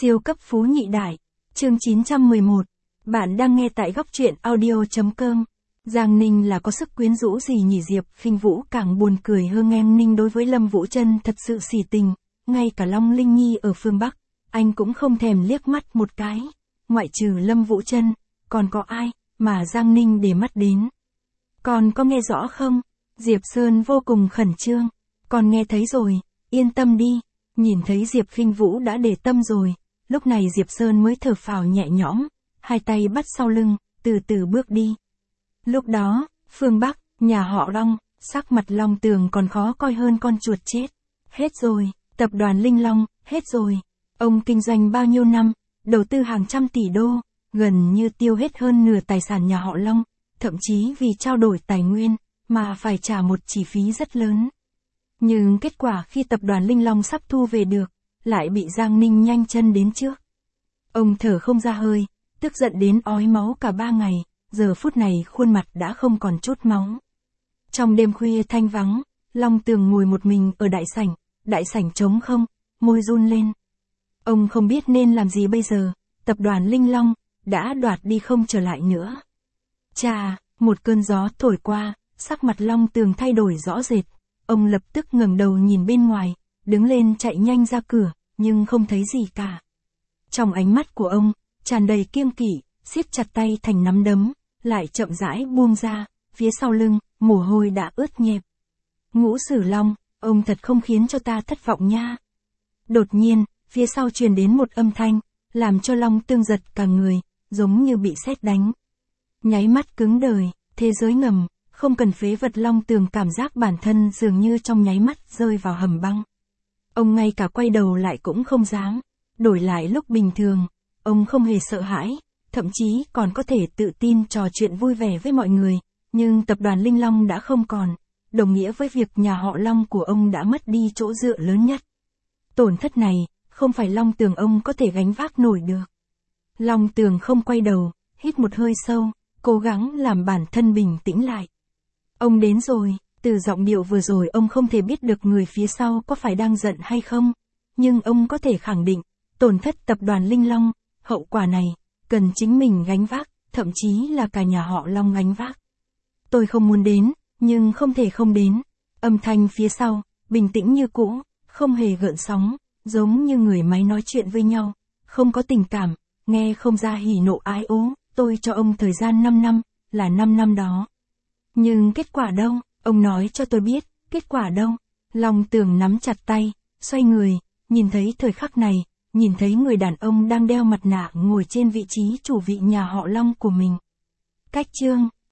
Siêu cấp phú nhị đại. Chương 911. Bạn đang nghe tại góc truyện audio.com. Giang Ninh là có sức quyến rũ gì nhỉ? Diệp Khinh Vũ càng buồn cười hơn. Em Ninh đối với Lâm Vũ Trân thật sự xỉ tình, ngay cả Long Linh Nhi ở phương Bắc, anh cũng không thèm liếc mắt một cái. Ngoại trừ Lâm Vũ Trân, còn có ai mà Giang Ninh để mắt đến? Con có nghe rõ không? Diệp Sơn vô cùng khẩn trương. Con nghe thấy rồi, yên tâm đi. Nhìn thấy Diệp Khinh Vũ đã để tâm rồi, lúc này Diệp Sơn mới thở phào nhẹ nhõm, hai tay bắt sau lưng, từ từ bước đi. Lúc đó, phương Bắc, nhà họ Long, sắc mặt Long Tường còn khó coi hơn con chuột chết. Hết rồi, tập đoàn Linh Long, hết rồi. Ông kinh doanh bao nhiêu năm, đầu tư hàng trăm tỷ đô, gần như tiêu hết hơn nửa tài sản nhà họ Long, thậm chí vì trao đổi tài nguyên, mà phải trả một chi phí rất lớn. Nhưng kết quả khi tập đoàn Linh Long sắp thu về được, lại bị Giang Ninh nhanh chân đến trước. Ông thở không ra hơi, tức giận đến ói máu cả 3 ngày, giờ phút này khuôn mặt đã không còn chút máu. Trong đêm khuya thanh vắng, Long Tường ngồi một mình ở đại sảnh trống không, môi run lên. Ông không biết nên làm gì bây giờ, tập đoàn Linh Long đã đoạt đi không trở lại nữa. Chà, một cơn gió thổi qua, sắc mặt Long Tường thay đổi rõ rệt. Ông lập tức ngẩng đầu nhìn bên ngoài, đứng lên chạy nhanh ra cửa, nhưng không thấy gì cả. Trong ánh mắt của ông, tràn đầy kiêng kỵ, siết chặt tay thành nắm đấm, lại chậm rãi buông ra, phía sau lưng, mồ hôi đã ướt nhẹp. Ngũ Sử Long, ông thật không khiến cho ta thất vọng nha. Đột nhiên, phía sau truyền đến một âm thanh, làm cho Long Tường giật cả người, giống như bị sét đánh. Nháy mắt cứng đời, thế giới ngầm. Không cần phế vật. Long Tường cảm giác bản thân dường như trong nháy mắt rơi vào hầm băng. Ông ngay cả quay đầu lại cũng không dám. Đổi lại lúc bình thường, ông không hề sợ hãi, thậm chí còn có thể tự tin trò chuyện vui vẻ với mọi người. Nhưng tập đoàn Linh Long đã không còn, đồng nghĩa với việc nhà họ Long của ông đã mất đi chỗ dựa lớn nhất. Tổn thất này, không phải Long Tường ông có thể gánh vác nổi được. Long Tường không quay đầu, hít một hơi sâu, cố gắng làm bản thân bình tĩnh lại. Ông đến rồi, từ giọng điệu vừa rồi ông không thể biết được người phía sau có phải đang giận hay không, nhưng ông có thể khẳng định, tổn thất tập đoàn Linh Long, hậu quả này, cần chính mình gánh vác, thậm chí là cả nhà họ Long gánh vác. Tôi không muốn đến, nhưng không thể không đến. Âm thanh phía sau, bình tĩnh như cũ, không hề gợn sóng, giống như người máy nói chuyện với nhau, không có tình cảm, nghe không ra hỉ nộ ái ố. Tôi cho ông thời gian 5 năm, là 5 năm đó. Nhưng kết quả đâu, ông nói cho tôi biết, kết quả đâu. Long Tường nắm chặt tay, xoay người, nhìn thấy thời khắc này, nhìn thấy người đàn ông đang đeo mặt nạ ngồi trên vị trí chủ vị nhà họ Long của mình. Cách chương